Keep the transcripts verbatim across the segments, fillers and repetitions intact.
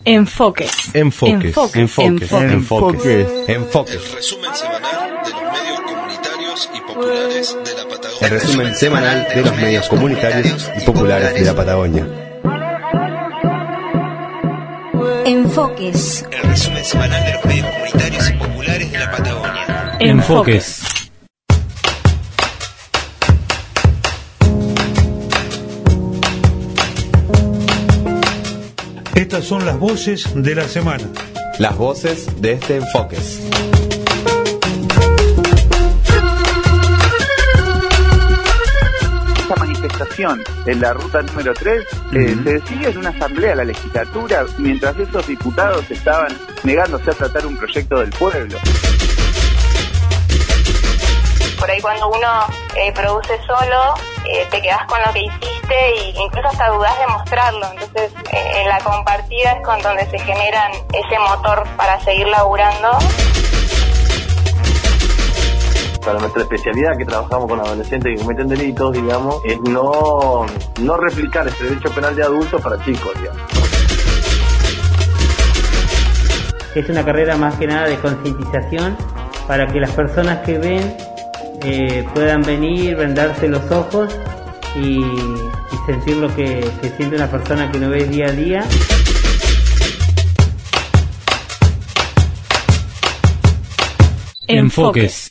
Enfoques. Enfoques. Enfoques. Enfoques. Enfoques. Enfoques. El resumen semanal de los medios comunitarios y populares de la Patagonia. El resumen semanal de los medios comunitarios y populares de la Patagonia. Enfoques. El resumen semanal de los medios comunitarios y populares de la Patagonia. Enfoques. Estas son las voces de la semana. Las voces de este Enfoques. Esta manifestación en la ruta número tres eh, uh-huh. se decide en una asamblea de la legislatura mientras esos diputados estaban negándose a tratar un proyecto del pueblo. Por ahí cuando uno eh, produce solo, eh, te quedás con lo que hiciste e incluso hasta dudás de mostrarlo. Entonces, eh, en la compartida es con donde se generan ese motor para seguir laburando. Para nuestra especialidad, que trabajamos con adolescentes que cometen delitos, digamos, es no, no replicar este derecho penal de adultos para chicos, digamos. Es una carrera más que nada de concientización para que las personas que ven eh, puedan venir, vendarse los ojos y, y sentir lo que, que siente una persona que no ve día a día. Enfoques.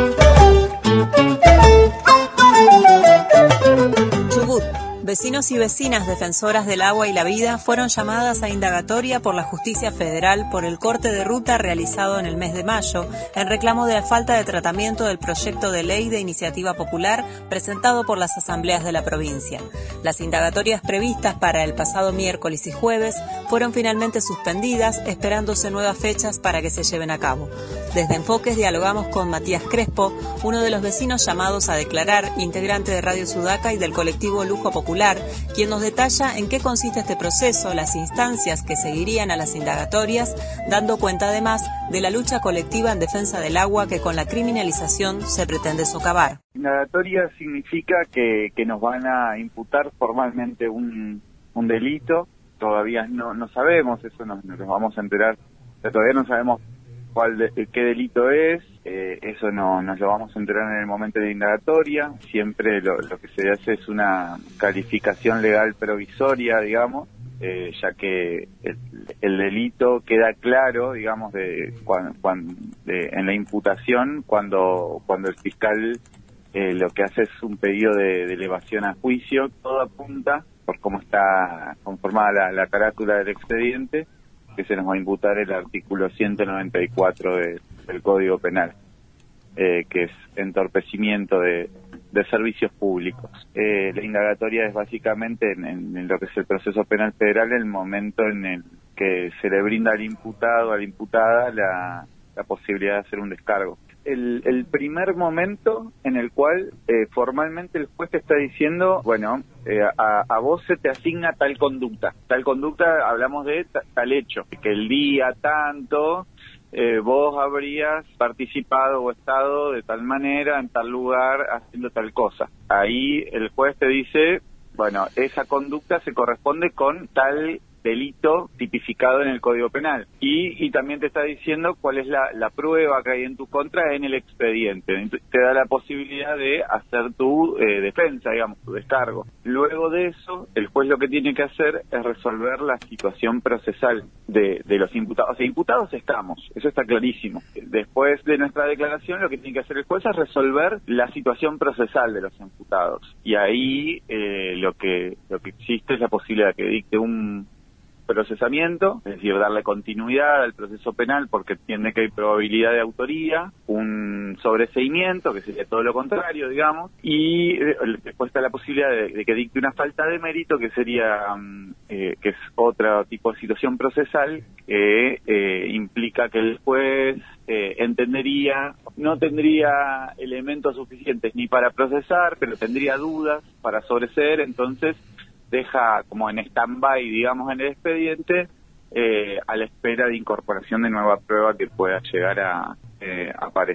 Chubut. Vecinos y vecinas defensoras del agua y la vida fueron llamadas a indagatoria por la Justicia Federal por el corte de ruta realizado en el mes de mayo en reclamo de la falta de tratamiento del proyecto de ley de iniciativa popular presentado por las asambleas de la provincia. Las indagatorias previstas para el pasado miércoles y jueves fueron finalmente suspendidas, esperándose nuevas fechas para que se lleven a cabo. Desde Enfoques dialogamos con Matías Crespo, uno de los vecinos llamados a declarar, integrante de Radio Sudaca y del colectivo Lujo Popular, quien nos detalla en qué consiste este proceso, las instancias que seguirían a las indagatorias, dando cuenta además de la lucha colectiva en defensa del agua que con la criminalización se pretende socavar. Indagatoria significa que, que nos van a imputar formalmente un, un delito. Todavía no, no sabemos, eso nos, nos vamos a enterar, pero todavía no sabemos cuál de, qué delito es, eh, eso no nos lo vamos a enterar en el momento de indagatoria. Siempre lo, lo que se hace es una calificación legal provisoria, digamos, eh, ya que el, el delito queda claro, digamos, de, cuan, cuan, de en la imputación cuando cuando el fiscal eh, lo que hace es un pedido de, de elevación a juicio. Todo apunta, por cómo está conformada la, la carátula del expediente, que se nos va a imputar el artículo ciento noventa y cuatro de, del Código Penal, eh, que es entorpecimiento de, de servicios públicos. Eh, la indagatoria es básicamente en, en, en lo que es el proceso penal federal, el momento en el que se le brinda al imputado, a la imputada, la, la posibilidad de hacer un descargo. El, el primer momento en el cual eh, formalmente el juez te está diciendo, bueno, eh, a, a vos se te asigna tal conducta. Tal conducta, hablamos de t- tal hecho, que el día tanto eh, vos habrías participado o estado de tal manera en tal lugar haciendo tal cosa. Ahí el juez te dice, bueno, esa conducta se corresponde con tal delito tipificado en el Código Penal. Y, y también te está diciendo cuál es la, la prueba que hay en tu contra en el expediente. Entonces, te da la posibilidad de hacer tu eh, defensa, digamos, tu descargo. Luego de eso, el juez lo que tiene que hacer es resolver la situación procesal de, de los imputados. O sea, imputados estamos, eso está clarísimo. Después de nuestra declaración, lo que tiene que hacer el juez es resolver la situación procesal de los imputados. Y ahí eh, lo que lo que existe es la posibilidad de que dicte un procesamiento, es decir, darle continuidad al proceso penal porque entiende que hay probabilidad de autoría, un sobreseimiento, que sería todo lo contrario, digamos, y después está la posibilidad de, de que dicte una falta de mérito, que sería, eh, que es otro tipo de situación procesal, que eh, implica que el juez eh, entendería, no tendría elementos suficientes ni para procesar, pero tendría dudas para sobreseer, entonces deja como en stand-by, digamos, en el expediente, eh, a la espera de incorporación de nueva prueba que pueda llegar a eh, aparecer.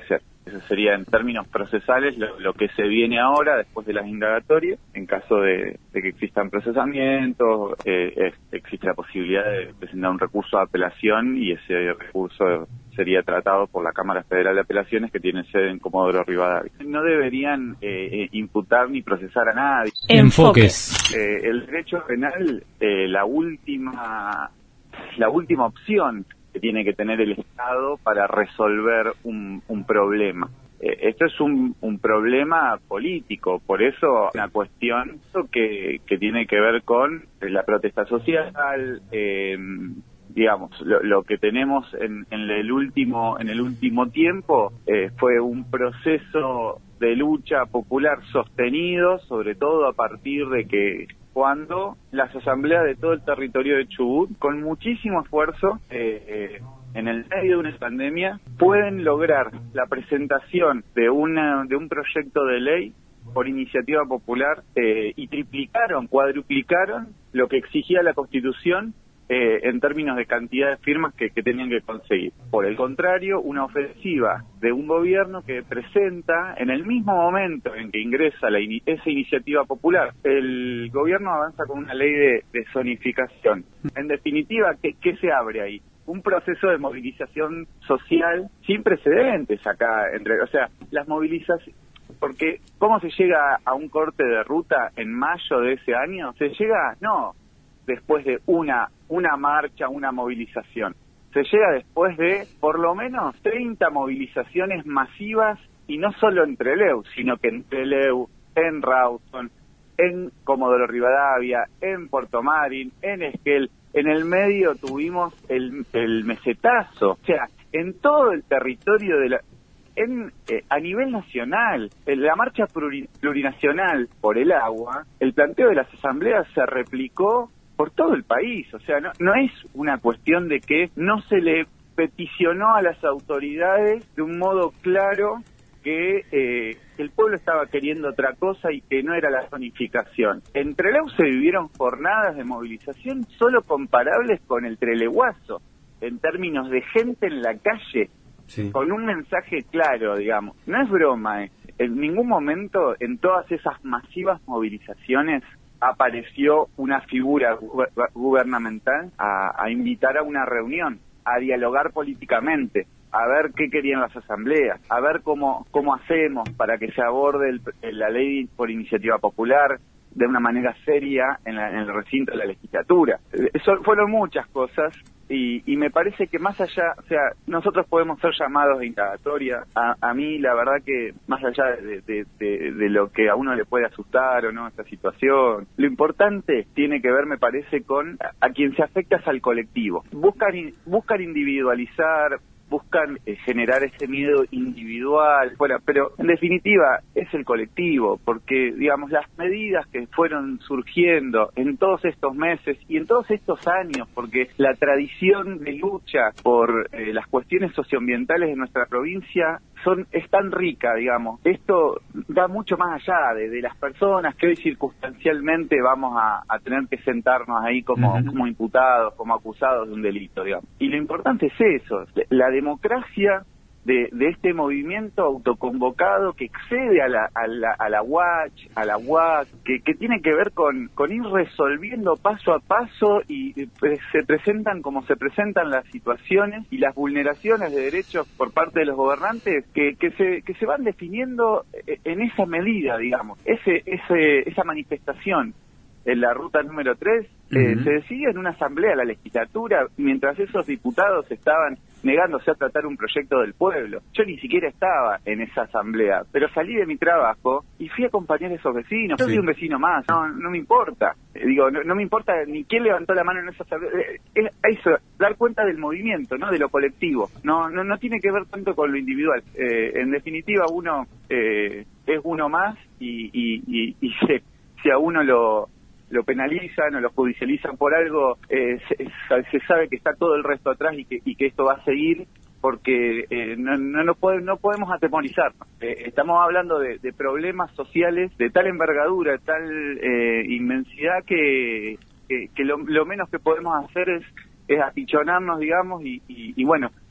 Eso sería en términos procesales lo, lo que se viene ahora después de las indagatorias. En caso de, de que existan procesamientos, eh, es, existe la posibilidad de presentar un recurso de apelación y ese recurso sería tratado por la Cámara Federal de Apelaciones, que tiene sede en Comodoro Rivadavia. No deberían eh, imputar ni procesar a nadie. Enfoques. Eh, el derecho penal, eh, la última, la última opción que tiene que tener el Estado para resolver un, un problema. Eh, esto es un, un problema político, por eso una cuestión que, que tiene que ver con la protesta social, eh, digamos, lo, lo que tenemos en, en el último en el último tiempo eh, fue un proceso de lucha popular sostenido, sobre todo a partir de que cuando las asambleas de todo el territorio de Chubut, con muchísimo esfuerzo, eh, eh, en el medio de una pandemia, pueden lograr la presentación de una de un proyecto de ley por iniciativa popular eh, y triplicaron, cuadruplicaron lo que exigía la Constitución eh, en términos de cantidad de firmas que, que tenían que conseguir. Por el contrario, una ofensiva de un gobierno que presenta, en el mismo momento en que ingresa la in esa iniciativa popular, el gobierno avanza con una ley de, de zonificación. En definitiva, ¿qué, qué se abre ahí? Un proceso de movilización social sin precedentes acá, entre, o sea, las movilizaciones, porque ¿cómo se llega a un corte de ruta en mayo de ese año? Se llega, no, después de una, una marcha, una movilización. Se llega después de por lo menos treinta movilizaciones masivas, y no solo en Trelew, sino que en Trelew, en Rawson, en Comodoro Rivadavia, en Puerto Madryn, en Esquel. En el medio tuvimos el, el mesetazo, o sea, en todo el territorio de la... En, eh, a nivel nacional, en la marcha pluri, plurinacional por el agua, el planteo de las asambleas se replicó por todo el país, o sea, no, no es una cuestión de que no se le peticionó a las autoridades de un modo claro que eh, el pueblo estaba queriendo otra cosa y que no era la zonificación. En Trelew se vivieron jornadas de movilización solo comparables con el treleguazo, en términos de gente en la calle, sí, con un mensaje claro, digamos. No es broma, eh. En ningún momento en todas esas masivas movilizaciones apareció una figura gu gubernamental a, a invitar a una reunión, a dialogar políticamente, a ver qué querían las asambleas, a ver cómo cómo hacemos para que se aborde el, la ley por iniciativa popular de una manera seria en, la, en el recinto de la legislatura. Eso fueron muchas cosas y, y me parece que más allá, o sea, nosotros podemos ser llamados de indagatoria. A, a mí la verdad que más allá de, de, de, de lo que a uno le puede asustar o no esta situación, lo importante tiene que ver, me parece, con a, a quien se afecta es al colectivo. Buscan, buscan individualizar, buscan eh, generar ese miedo individual, bueno, pero en definitiva es el colectivo, porque digamos las medidas que fueron surgiendo en todos estos meses y en todos estos años, porque la tradición de lucha por eh, las cuestiones socioambientales de nuestra provincia son es tan rica, digamos, esto va mucho más allá de, de las personas que hoy circunstancialmente vamos a, a tener que sentarnos ahí como, uh-huh. como imputados, como acusados de un delito, digamos. Y lo importante es eso, la democracia de, de este movimiento autoconvocado que excede a la, a la, a la U A C, a la U A C, que, que tiene que ver con, con ir resolviendo paso a paso y eh, se presentan como se presentan las situaciones y las vulneraciones de derechos por parte de los gobernantes que, que, se, que se van definiendo en esa medida, digamos, ese, ese, esa manifestación. En la ruta número tres, uh-huh. eh, se decide en una asamblea de la legislatura, mientras esos diputados estaban negándose a tratar un proyecto del pueblo. Yo ni siquiera estaba en esa asamblea, pero salí de mi trabajo y fui a acompañar a esos vecinos. Yo sí. soy un vecino más, no, no me importa. Eh, digo, no, no me importa ni quién levantó la mano en esa asamblea. Eh, es eso, dar cuenta del movimiento, ¿no? De lo colectivo. No, no, no tiene que ver tanto con lo individual. Eh, en definitiva, uno eh, es uno más y, y, y, y se, si a uno lo... lo penalizan o lo judicializan por algo, eh, se, se sabe que está todo el resto atrás y que, y que esto va a seguir porque eh, no, no, no, puede, no podemos atemorizarnos. Eh, estamos hablando de, de problemas sociales de tal envergadura, de tal eh, inmensidad que, que, que lo, lo menos que podemos hacer es, es apichonarnos, digamos, y, y, y bueno,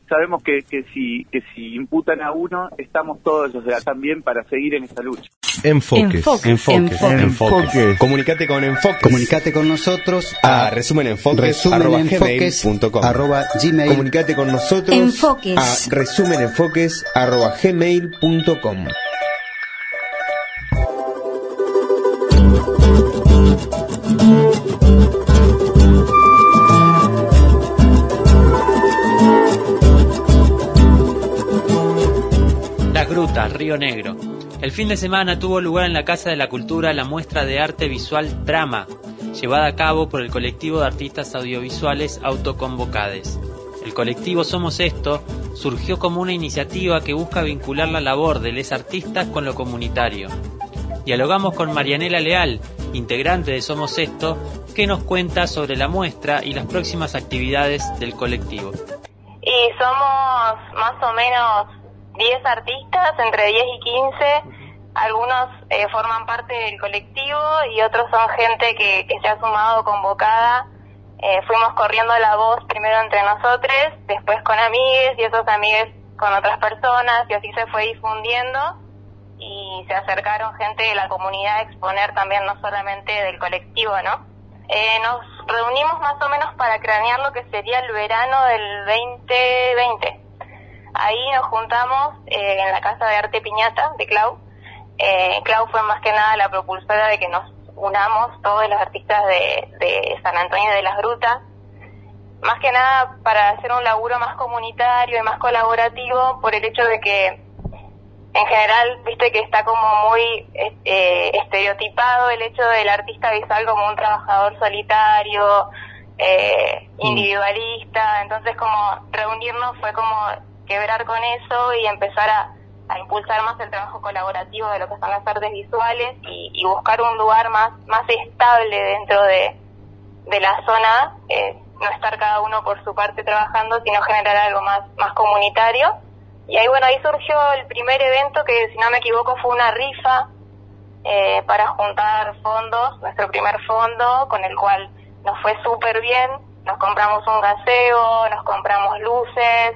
sabemos que, que si que si imputan a uno, estamos todos los de acá también para seguir en esta lucha. Enfoques. Enfoques. Enfoques. Enfoques. Enfoques. Comunicate con Enfoques. Comunicate con nosotros a resumenenfoques resumen arroba enfoques gmail punto com. arroba gmail. Comunicate con nosotros Enfoques. a resumenenfoques arroba gmail punto com. Las Grutas, Río Negro. El fin de semana tuvo lugar en la Casa de la Cultura la muestra de arte visual Trama, llevada a cabo por el colectivo de artistas audiovisuales Autoconvocades. El colectivo Somos Esto surgió como una iniciativa que busca vincular la labor de les artistas con lo comunitario. Dialogamos con Marianela Leal, integrante de Somos Esto, que nos cuenta sobre la muestra y las próximas actividades del colectivo. Y somos más o menos diez artistas, entre diez y quince, algunos eh, forman parte del colectivo y otros son gente que, que se ha sumado convocada. Eh, fuimos corriendo la voz primero entre nosotros, después con amigues y esos amigues con otras personas y así se fue difundiendo y se acercaron gente de la comunidad a exponer también, no solamente del colectivo, ¿no? Eh, nos reunimos más o menos para cranear lo que sería el verano del veinte veinte. Ahí nos juntamos eh, en la Casa de Arte Piñata de Clau. Eh, Clau fue más que nada la propulsora de que nos unamos todos los artistas de, de San Antonio de las Grutas, más que nada para hacer un laburo más comunitario y más colaborativo, por el hecho de que en general, viste que está como muy eh, estereotipado el hecho del artista visual como un trabajador solitario, eh, individualista. Entonces como reunirnos fue como quebrar con eso y empezar a, a impulsar más el trabajo colaborativo de lo que son las artes visuales y, y buscar un lugar más más estable dentro de, de la zona, eh, no estar cada uno por su parte trabajando, sino generar algo más más comunitario. Y ahí, bueno, ahí surgió el primer evento que, si no me equivoco, fue una rifa eh, para juntar fondos, nuestro primer fondo, con el cual nos fue súper bien. Nos compramos un gaseo, nos compramos luces,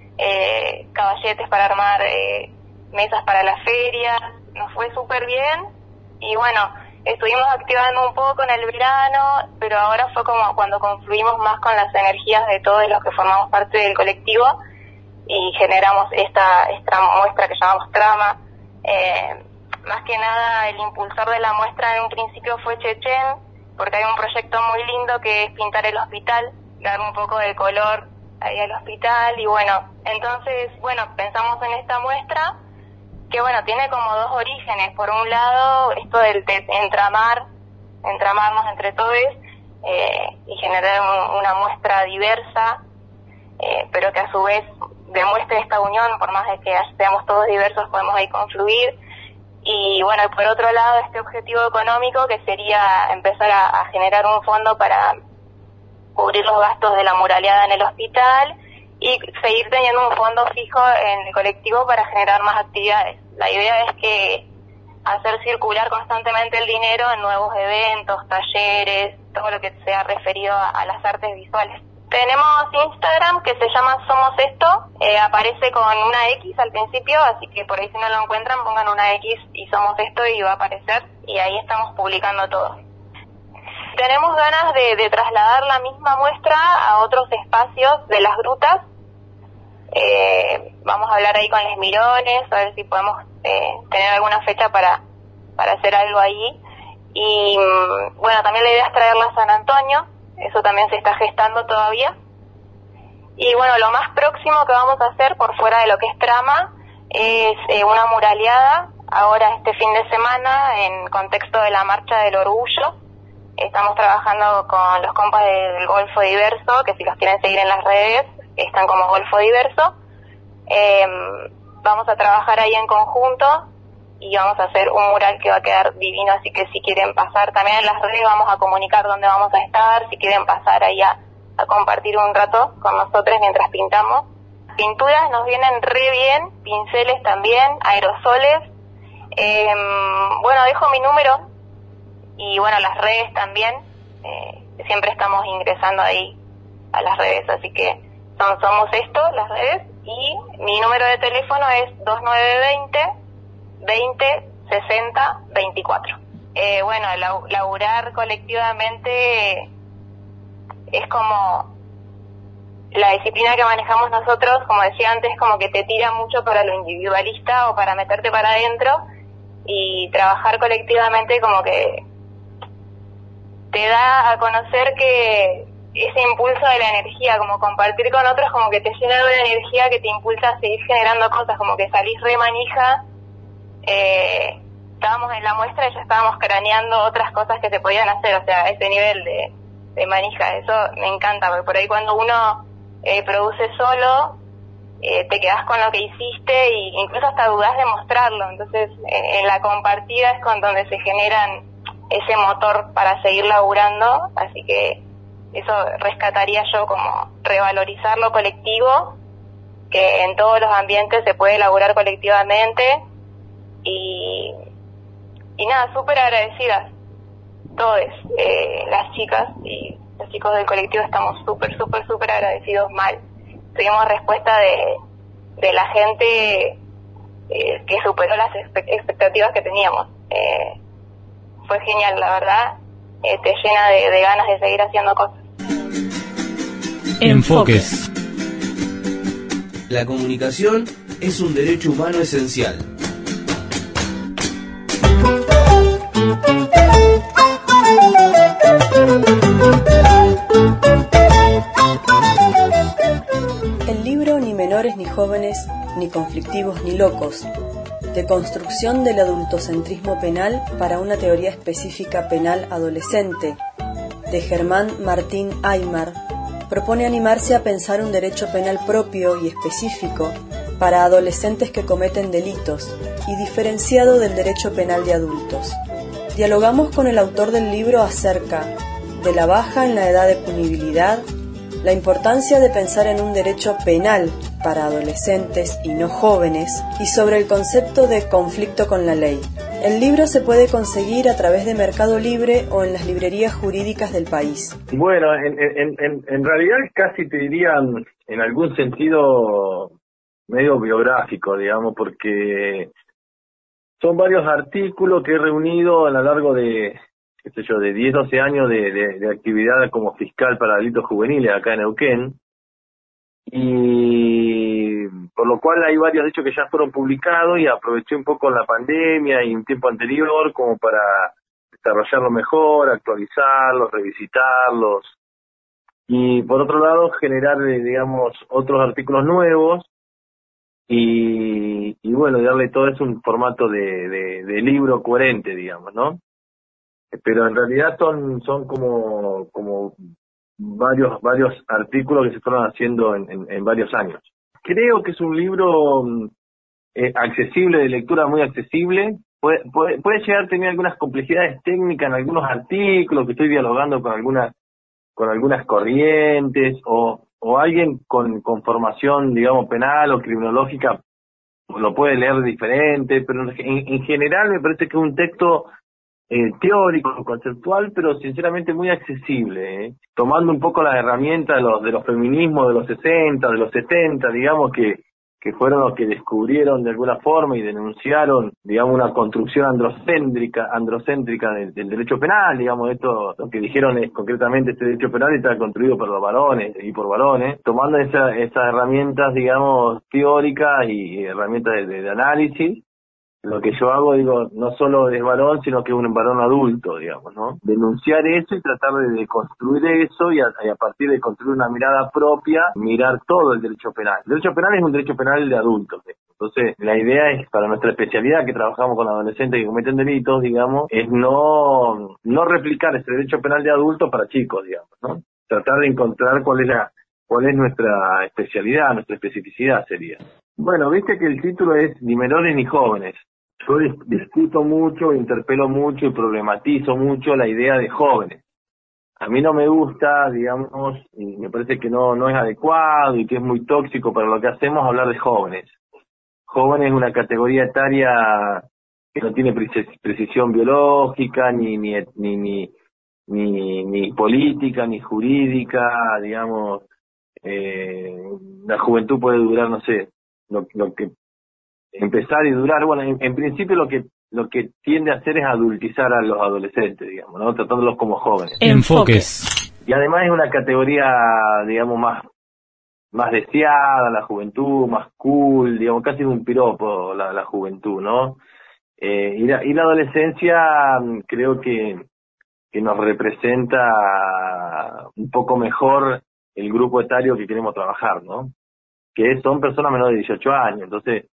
eh, caballetes para armar eh, mesas para la feria, nos fue súper bien y bueno, estuvimos activando un poco en el verano, pero ahora fue como cuando confluimos más con las energías de todos los que formamos parte del colectivo y generamos esta, esta muestra que llamamos Trama. Eh, más que nada el impulsor de la muestra en un principio fue Chechen, porque hay un proyecto muy lindo que es pintar el hospital, dar un poco de color ahí al hospital y bueno, entonces, bueno, pensamos en esta muestra que bueno, tiene como dos orígenes. Por un lado, esto del de entramar, entramarnos entre todos eh, y generar un, una muestra diversa, eh, pero que a su vez demuestre esta unión, por más de que seamos todos diversos, podemos ahí confluir. Y bueno, y por otro lado, este objetivo económico que sería empezar a, a generar un fondo para cubrir los gastos de la muraleada en el hospital y seguir teniendo un fondo fijo en el colectivo para generar más actividades. La idea es que hacer circular constantemente el dinero en nuevos eventos, talleres, todo lo que sea referido a, a las artes visuales. Tenemos Instagram que se llama Somos Esto, eh, aparece con una X al principio, así que por ahí si no lo encuentran pongan una X y Somos Esto y va a aparecer y ahí estamos publicando todo. Tenemos ganas de, de trasladar la misma muestra a otros espacios de las grutas. Eh, vamos a hablar ahí con Les Mirones, a ver si podemos eh, tener alguna fecha para, para hacer algo ahí. Y bueno, también la idea es traerla a San Antonio, eso también se está gestando todavía. Y bueno, lo más próximo que vamos a hacer por fuera de lo que es Trama es eh, una muraleada, ahora este fin de semana, en contexto de la Marcha del Orgullo. Estamos trabajando con los compas del Golfo Diverso, que si los quieren seguir en las redes, están como Golfo Diverso. Eh, vamos a trabajar ahí en conjunto y vamos a hacer un mural que va a quedar divino, así que si quieren pasar también en las redes vamos a comunicar dónde vamos a estar, si quieren pasar ahí a, a compartir un rato con nosotros mientras pintamos. Pinturas nos vienen re bien, pinceles también, aerosoles. Eh, bueno, dejo mi número y bueno, las redes también, eh, siempre estamos ingresando ahí a las redes, así que son, somos esto, las redes, y mi número de teléfono es dos nueve dos cero, veinte, sesenta, veinticuatro. Eh, bueno, laburar colectivamente es como la disciplina que manejamos nosotros, como decía antes, como que te tira mucho para lo individualista o para meterte para adentro, y trabajar colectivamente como que te da a conocer que ese impulso de la energía, como compartir con otros, como que te llena de una energía que te impulsa a seguir generando cosas, como que salís re manija. Eh, estábamos en la muestra y ya estábamos craneando otras cosas que se podían hacer, o sea, ese nivel de, de manija, eso me encanta, porque por ahí cuando uno eh, produce solo, eh, te quedás con lo que hiciste e incluso hasta dudás de mostrarlo, entonces eh, en la compartida es con donde se generan ese motor para seguir laburando, así que eso rescataría yo, como revalorizar lo colectivo, que en todos los ambientes se puede laburar colectivamente, y, y nada, súper agradecidas, todos, eh, las chicas y los chicos del colectivo estamos súper, súper, súper agradecidos mal. Tuvimos respuesta de, de la gente eh, que superó las expectativas que teníamos. Eh, fue genial, la verdad, eh, te llena de, de ganas de seguir haciendo cosas. Enfoques. La comunicación es un derecho humano esencial. El libro Ni menores ni jóvenes, ni conflictivos ni locos, de construcción del adultocentrismo penal para una teoría específica penal adolescente, de Germán Martín Aymar, propone animarse a pensar un derecho penal propio y específico para adolescentes que cometen delitos y diferenciado del derecho penal de adultos. Dialogamos con el autor del libro acerca de la baja en la edad de punibilidad, la importancia de pensar en un derecho penal para adolescentes y no jóvenes, y sobre el concepto de conflicto con la ley. El libro se puede conseguir a través de Mercado Libre o en las librerías jurídicas del país. Bueno, en, en, en, en realidad casi te diría en algún sentido medio biográfico, digamos, porque son varios artículos que he reunido a lo largo de, qué sé yo, de diez, doce años de, de, de actividad como fiscal para delitos juveniles acá en Neuquén, y por lo cual hay varios hechos que ya fueron publicados, y aproveché un poco la pandemia y un tiempo anterior como para desarrollarlo mejor, actualizarlos, revisitarlos, y por otro lado generar, digamos, otros artículos nuevos, y, y bueno, darle todo eso un formato de, de, de libro coherente, digamos, ¿no? Pero en realidad son son como como varios varios artículos que se fueron haciendo en, en, en varios años. Creo que es un libro eh, accesible, de lectura muy accesible. Puede, puede, puede llegar a tener algunas complejidades técnicas en algunos artículos, que estoy dialogando con algunas con algunas corrientes, o o alguien con, con formación, digamos, penal o criminológica lo puede leer diferente, pero en, en general me parece que es un texto Eh, teórico, conceptual, pero sinceramente muy accesible, ¿eh? Tomando un poco las herramientas de los, de los feminismos de los sesenta, de los setenta, digamos, que, que fueron los que descubrieron de alguna forma y denunciaron, digamos, una construcción androcéntrica, androcéntrica del, del derecho penal, digamos, esto, lo que dijeron es concretamente este derecho penal está construido por los varones y por varones, tomando esa, esas herramientas, digamos, teóricas y herramientas de, de, de análisis. Lo que yo hago, digo, no solo es varón, sino que es un varón adulto, digamos, ¿no? Denunciar eso y tratar de, de construir eso, y a, y a partir de construir una mirada propia, mirar todo el derecho penal. El derecho penal es un derecho penal de adultos, ¿eh? Entonces, la idea es, para nuestra especialidad, que trabajamos con adolescentes que cometen delitos, digamos, es no, no replicar ese derecho penal de adultos para chicos, digamos, ¿no? Tratar de encontrar cuál es la, cuál es nuestra especialidad, nuestra especificidad sería. Bueno, viste que el título es Ni menores ni jóvenes. Yo discuto mucho, interpelo mucho y problematizo mucho la idea de jóvenes. A mí no me gusta, digamos, y me parece que no, no es adecuado y que es muy tóxico para lo que hacemos hablar de jóvenes. Jóvenes es una categoría etaria que no tiene precisión biológica, ni, ni, ni, ni, ni, ni política, ni jurídica, digamos. eh, la juventud puede durar, no sé, lo, lo que empezar y durar, bueno, en, en principio lo que lo que tiende a hacer es adultizar a los adolescentes, digamos, ¿no? Tratándolos como jóvenes. Enfoques. Y además es una categoría, digamos, más más deseada, la juventud, más cool, digamos, casi un piropo la, la juventud, ¿no? Eh, y, la, y la adolescencia creo que, que nos representa un poco mejor el grupo etario que queremos trabajar, ¿no? Que son personas menores de dieciocho años, entonces,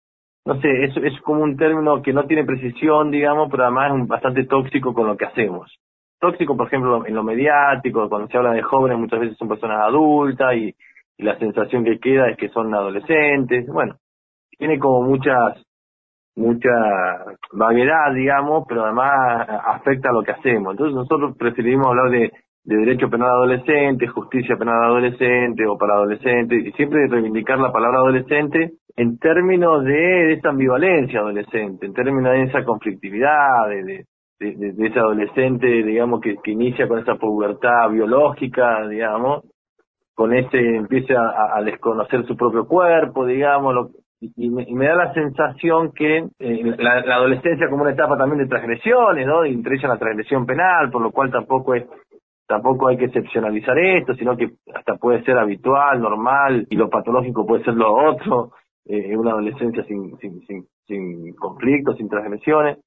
no sé, es, es como un término que no tiene precisión, digamos, pero además es un, bastante tóxico con lo que hacemos. Tóxico, por ejemplo, en lo mediático, cuando se habla de jóvenes muchas veces son personas adultas y, y la sensación que queda es que son adolescentes. Bueno, tiene como muchas, mucha vaguedad, digamos, pero además afecta a lo que hacemos. Entonces nosotros preferimos hablar de, de derecho penal adolescente, justicia penal adolescente o para adolescentes, y siempre reivindicar la palabra adolescente en términos de, de esa ambivalencia adolescente, en términos de esa conflictividad, de, de, de, de ese adolescente, digamos, que, que inicia con esa pubertad biológica, digamos, con ese empieza a, a desconocer su propio cuerpo, digamos, lo, y, y, me, y me da la sensación que eh, la, la adolescencia como una etapa también de transgresiones, ¿no? Y entre ellas la transgresión penal, por lo cual tampoco es tampoco hay que excepcionalizar esto, sino que hasta puede ser habitual, normal, y lo patológico puede ser lo otro, eh, una adolescencia sin, sin, sin, sin conflictos, sin transgresiones.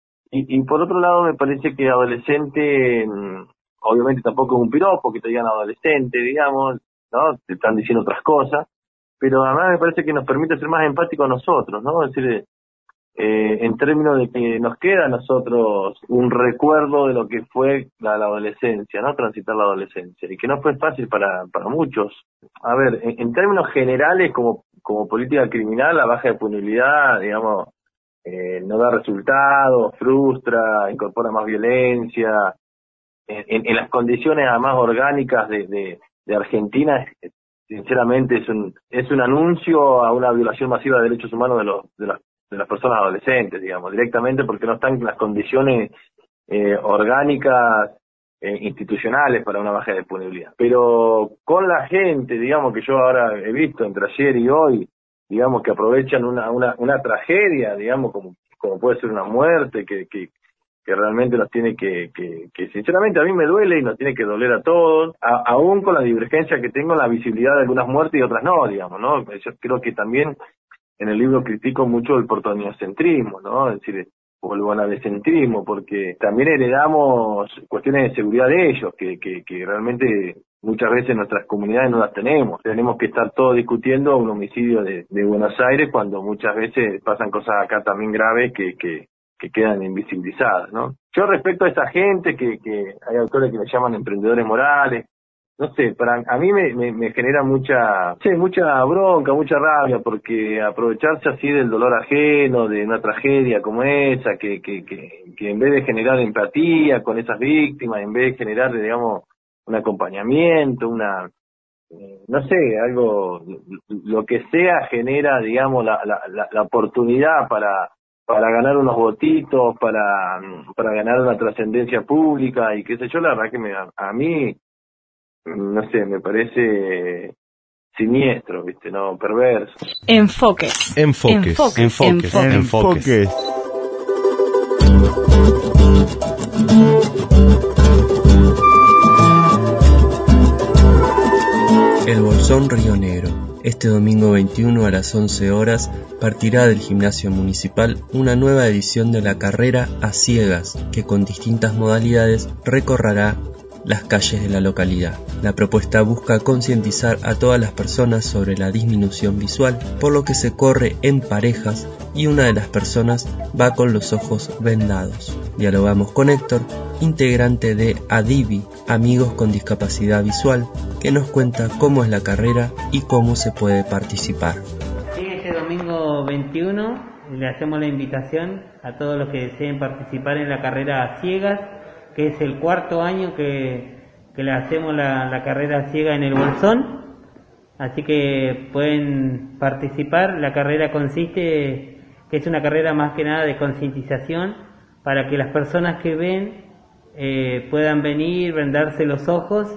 Y, y por otro lado me parece que adolescente, obviamente tampoco es un piropo que te digan adolescente, digamos, ¿no? Te están diciendo otras cosas, pero además me parece que nos permite ser más empáticos a nosotros, ¿no? Es decir, eh, en términos de que nos queda a nosotros un recuerdo de lo que fue la, la adolescencia, ¿no? Transitar la adolescencia, y que no fue fácil para, para muchos. A ver, en, en términos generales, como, como política criminal, la baja de punibilidad, digamos, eh, no da resultados, frustra, incorpora más violencia. En, en, en las condiciones además orgánicas de, de, de Argentina, sinceramente es un es un anuncio a una violación masiva de derechos humanos de los de las de las personas adolescentes, digamos, directamente porque no están en las condiciones eh, orgánicas eh, institucionales para una baja de punibilidad. Pero con la gente, digamos, que yo ahora he visto entre ayer y hoy, digamos, que aprovechan una una una tragedia, digamos, como como puede ser una muerte, que que que realmente nos tiene que, que, que sinceramente a mí me duele y nos tiene que doler a todos, a, aún con la divergencia que tengo en la visibilidad de algunas muertes y otras no, digamos, ¿no? Yo creo que también en el libro critico mucho el portoniocentrismo, ¿no? Es decir, o el bonavecentrismo, porque también heredamos cuestiones de seguridad de ellos, que, que, que realmente muchas veces nuestras comunidades no las tenemos. Tenemos que estar todos discutiendo un homicidio de, de Buenos Aires cuando muchas veces pasan cosas acá también graves que, que que quedan invisibilizadas, ¿no? Yo respecto a esa gente que, que hay autores que me llaman emprendedores morales, no sé, para a mí me, me, me genera mucha, sí, mucha bronca, mucha rabia, porque aprovecharse así del dolor ajeno, de una tragedia como esa, que, que, que, que en vez de generar empatía con esas víctimas, en vez de generar, digamos, un acompañamiento, una, eh, no sé, algo, lo que sea genera, digamos, la, la, la, la oportunidad para para ganar unos votitos, para para ganar una trascendencia pública y qué sé yo, la verdad que me, a, a mí, no sé, me parece siniestro, ¿viste? No, perverso. Enfoques. Enfoques. Enfoques. Enfoques. Enfoques. Enfoques. El Bolsón Río Negro. Este domingo veintiuno a las once horas partirá del gimnasio municipal una nueva edición de la carrera a ciegas que con distintas modalidades recorrerá las calles de la localidad. La propuesta busca concientizar a todas las personas sobre la disminución visual, por lo que se corre en parejas y una de las personas va con los ojos vendados. Dialogamos con Héctor, integrante de ADIVI, Amigos con Discapacidad Visual, que nos cuenta cómo es la carrera y cómo se puede participar. Sí, este domingo veintiuno le hacemos la invitación a todos los que deseen participar en la carrera a ciegas, que es el cuarto año que, que le hacemos la, la carrera ciega en el Bolsón, así que pueden participar. La carrera consiste, que es una carrera más que nada de concientización, para que las personas que ven eh, puedan venir, vendarse los ojos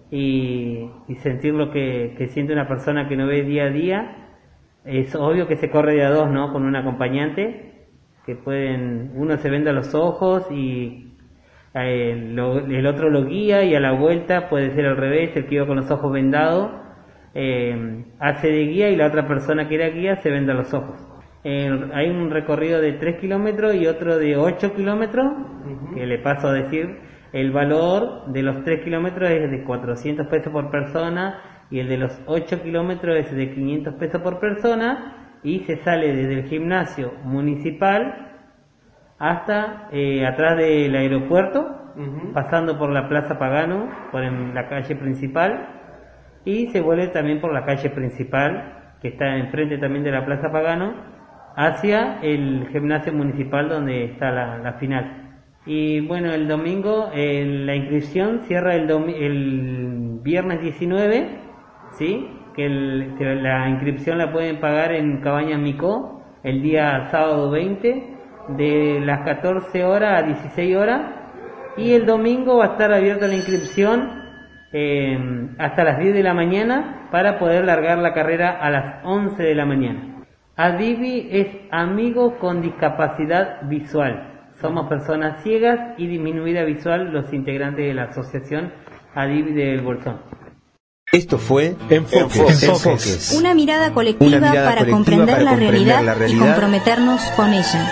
y, y sentir lo que, que siente una persona que no ve día a día. Es obvio que se corre de a dos, ¿no? Con un acompañante, que pueden, uno se venda los ojos y eh, lo, el otro lo guía, y a la vuelta puede ser al revés, el que iba con los ojos vendados eh, hace de guía y la otra persona que era guía se venda los ojos. Eh, hay un recorrido de tres kilómetros y otro de ocho kilómetros, uh-huh. que le paso a decir, el valor de los tres kilómetros es de cuatrocientos pesos por persona y el de los ocho kilómetros es de quinientos pesos por persona, y se sale desde el gimnasio municipal hasta eh, atrás del aeropuerto, uh-huh. pasando por la Plaza Pagano, por en la calle principal, y se vuelve también por la calle principal, que está enfrente también de la Plaza Pagano, hacia el gimnasio municipal donde está la, la final. Y bueno, el domingo eh, la inscripción cierra el, domi- el viernes diecinueve, ¿sí? Que el, que la inscripción la pueden pagar en Cabañas Micó el día sábado veinte, de las catorce horas a dieciséis horas, y el domingo va a estar abierta la inscripción eh, hasta las diez de la mañana para poder largar la carrera a las once de la mañana. Adivi es amigo con discapacidad visual. Somos personas ciegas y disminuida visual los integrantes de la asociación Adivi del Bolsón. Esto fue Enfoques. Enfoques. Una mirada colectiva, Una mirada para, colectiva comprender, para la comprender realidad, la realidad y comprometernos con ella.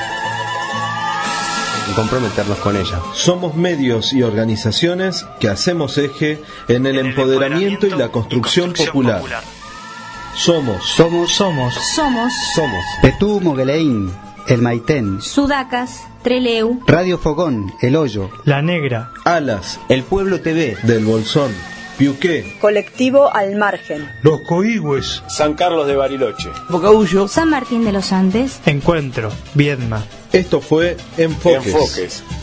Y comprometernos con ella. Somos medios y organizaciones que hacemos eje en el, en el empoderamiento, empoderamiento y la construcción, y construcción popular. popular. Somos. Somos. Somos. Somos. Somos. Petú Mogueleín, El Maitén, Sudacas, Treleu, Radio Fogón, El Hoyo, La Negra, Alas, El Pueblo T V, Del Bolsón, Piuqué, Colectivo Al Margen, Los Coigües, San Carlos de Bariloche, Bocaullo, San Martín de los Andes, Encuentro, Viedma. Esto fue Enfoques. Enfoques.